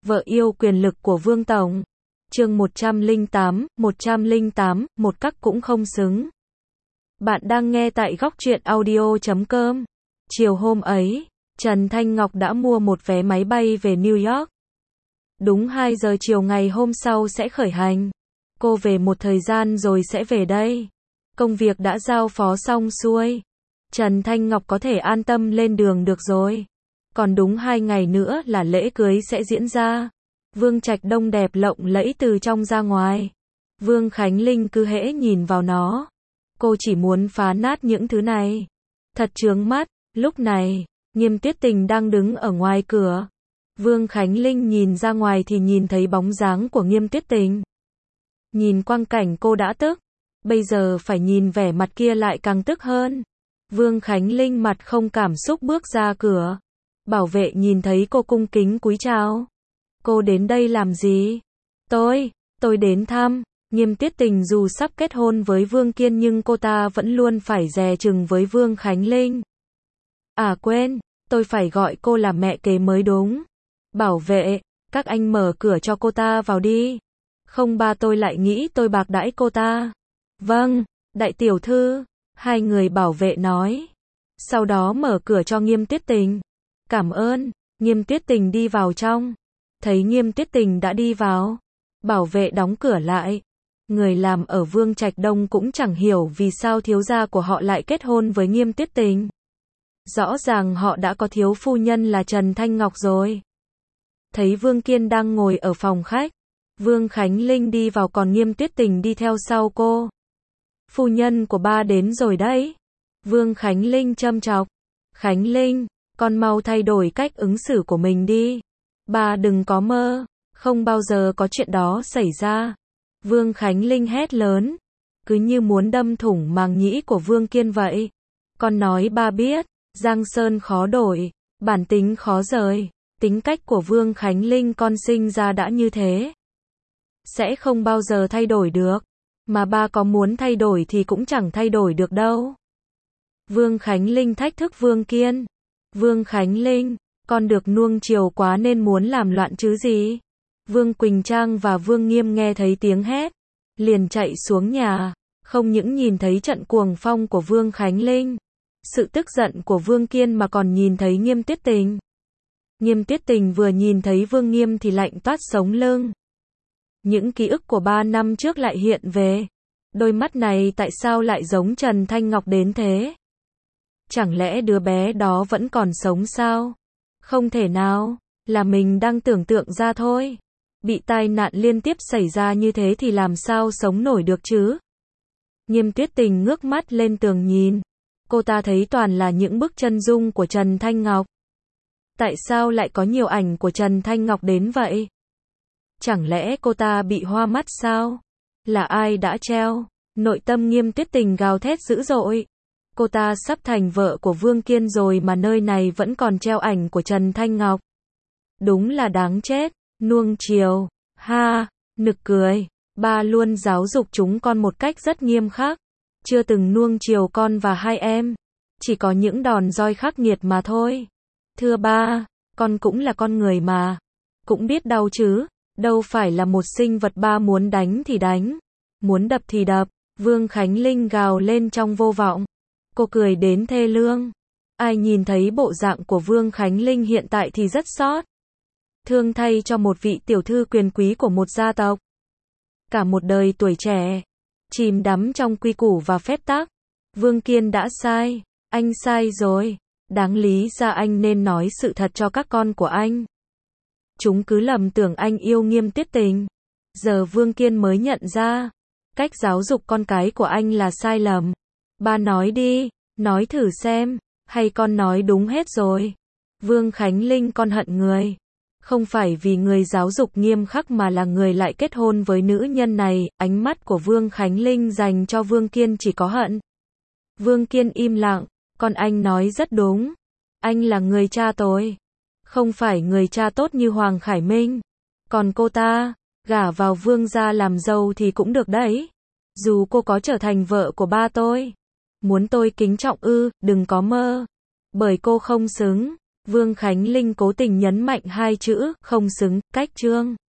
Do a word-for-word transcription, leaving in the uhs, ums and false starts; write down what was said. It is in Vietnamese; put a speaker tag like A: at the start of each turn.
A: Vợ yêu quyền lực của Vương Tổng. Chương một trăm lẻ tám, một trăm lẻ tám, một các cũng không xứng. Bạn đang nghe tại góc truyện audio chấm com. Chiều hôm ấy, Trần Thanh Ngọc đã mua một vé máy bay về New York. Đúng hai giờ chiều ngày hôm sau sẽ khởi hành. Cô về một thời gian rồi sẽ về đây. Công việc đã giao phó xong xuôi. Trần Thanh Ngọc có thể an tâm lên đường được rồi. Còn đúng hai ngày nữa là lễ cưới sẽ diễn ra. Vương Trạch Đông đẹp lộng lẫy từ trong ra ngoài. Vương Khánh Linh cứ hễ nhìn vào nó. Cô chỉ muốn phá nát những thứ này. Thật chướng mắt. Lúc này, Nghiêm Tuyết Tình đang đứng ở ngoài cửa. Vương Khánh Linh nhìn ra ngoài thì nhìn thấy bóng dáng của Nghiêm Tuyết Tình. Nhìn quang cảnh cô đã tức. Bây giờ phải nhìn vẻ mặt kia lại càng tức hơn. Vương Khánh Linh mặt không cảm xúc bước ra cửa. Bảo vệ nhìn thấy cô cung kính cúi chào. Cô đến đây làm gì? Tôi, tôi đến thăm. Nghiêm Tuyết Tình dù sắp kết hôn với Vương Kiên nhưng cô ta vẫn luôn phải dè chừng với Vương Khánh Linh. À quên, tôi phải gọi cô là mẹ kế mới đúng. Bảo vệ, các anh mở cửa cho cô ta vào đi. Không ba tôi lại nghĩ tôi bạc đãi cô ta. Vâng, đại tiểu thư, hai người bảo vệ nói. Sau đó mở cửa cho Nghiêm Tuyết Tình. Cảm ơn. Nghiêm Tuyết Tình đi vào trong. Thấy Nghiêm Tuyết Tình đã đi vào. Bảo vệ đóng cửa lại. Người làm ở Vương Trạch Đông cũng chẳng hiểu vì sao thiếu gia của họ lại kết hôn với Nghiêm Tuyết Tình. Rõ ràng họ đã có thiếu phu nhân là Trần Thanh Ngọc rồi. Thấy Vương Kiên đang ngồi ở phòng khách. Vương Khánh Linh đi vào còn Nghiêm Tuyết Tình đi theo sau cô. Phu nhân của ba đến rồi đấy. Vương Khánh Linh châm chọc. Khánh Linh, con mau thay đổi cách ứng xử của mình đi. Ba đừng có mơ, không bao giờ có chuyện đó xảy ra. Vương Khánh Linh hét lớn, cứ như muốn đâm thủng màng nhĩ của Vương Kiên vậy. Con nói ba biết, Giang Sơn khó đổi, bản tính khó rời. Tính cách của Vương Khánh Linh con sinh ra đã như thế. Sẽ không bao giờ thay đổi được. Mà ba có muốn thay đổi thì cũng chẳng thay đổi được đâu. Vương Khánh Linh thách thức Vương Kiên. Vương Khánh Linh, con được nuông chiều quá nên muốn làm loạn chứ gì. Vương Quỳnh Trang và Vương Nghiêm nghe thấy tiếng hét. Liền chạy xuống nhà. Không những nhìn thấy trận cuồng phong của Vương Khánh Linh. Sự tức giận của Vương Kiên mà còn nhìn thấy Nghiêm Tuyết Tình. Nghiêm Tuyết Tình vừa nhìn thấy Vương Nghiêm thì lạnh toát sống lưng. Những ký ức của ba năm trước lại hiện về. Đôi mắt này tại sao lại giống Trần Thanh Ngọc đến thế? Chẳng lẽ đứa bé đó vẫn còn sống sao? Không thể nào, là mình đang tưởng tượng ra thôi. Bị tai nạn liên tiếp xảy ra như thế thì làm sao sống nổi được chứ? Nghiêm Tuyết Tình ngước mắt lên tường nhìn. Cô ta thấy toàn là những bức chân dung của Trần Thanh Ngọc. Tại sao lại có nhiều ảnh của Trần Thanh Ngọc đến vậy? Chẳng lẽ cô ta bị hoa mắt sao? Là ai đã treo? Nội tâm Nghiêm Tuyết Tình gào thét dữ dội. Cô ta sắp thành vợ của Vương Kiên rồi mà nơi này vẫn còn treo ảnh của Trần Thanh Ngọc. Đúng là đáng chết. Nuông chiều. Ha, nực cười. Ba luôn giáo dục chúng con một cách rất nghiêm khắc. Chưa từng nuông chiều con và hai em. Chỉ có những đòn roi khắc nghiệt mà thôi. Thưa ba, con cũng là con người mà. Cũng biết đau chứ. Đâu phải là một sinh vật ba muốn đánh thì đánh. Muốn đập thì đập. Vương Khánh Linh gào lên trong vô vọng. Cô cười đến thê lương. Ai nhìn thấy bộ dạng của Vương Khánh Linh hiện tại thì rất xót. Thương thay cho một vị tiểu thư quyền quý của một gia tộc. Cả một đời tuổi trẻ. Chìm đắm trong quy củ và phép tắc. Vương Kiên đã sai. Anh sai rồi. Đáng lý ra anh nên nói sự thật cho các con của anh. Chúng cứ lầm tưởng anh yêu Nghiêm Tuyết Tình. Giờ Vương Kiên mới nhận ra. Cách giáo dục con cái của anh là sai lầm. Ba nói đi, nói thử xem, hay con nói đúng hết rồi. Vương Khánh Linh con hận người. Không phải vì người giáo dục nghiêm khắc mà là người lại kết hôn với nữ nhân này. Ánh mắt của Vương Khánh Linh dành cho Vương Kiên chỉ có hận. Vương Kiên im lặng, con anh nói rất đúng. Anh là người cha tôi. Không phải người cha tốt như Hoàng Khải Minh. Còn cô ta, gả vào Vương gia làm dâu thì cũng được đấy. Dù cô có trở thành vợ của ba tôi. Muốn tôi kính trọng ư, đừng có mơ. Bởi cô không xứng. Vương Khánh Linh cố tình nhấn mạnh hai chữ, không xứng, cách Trương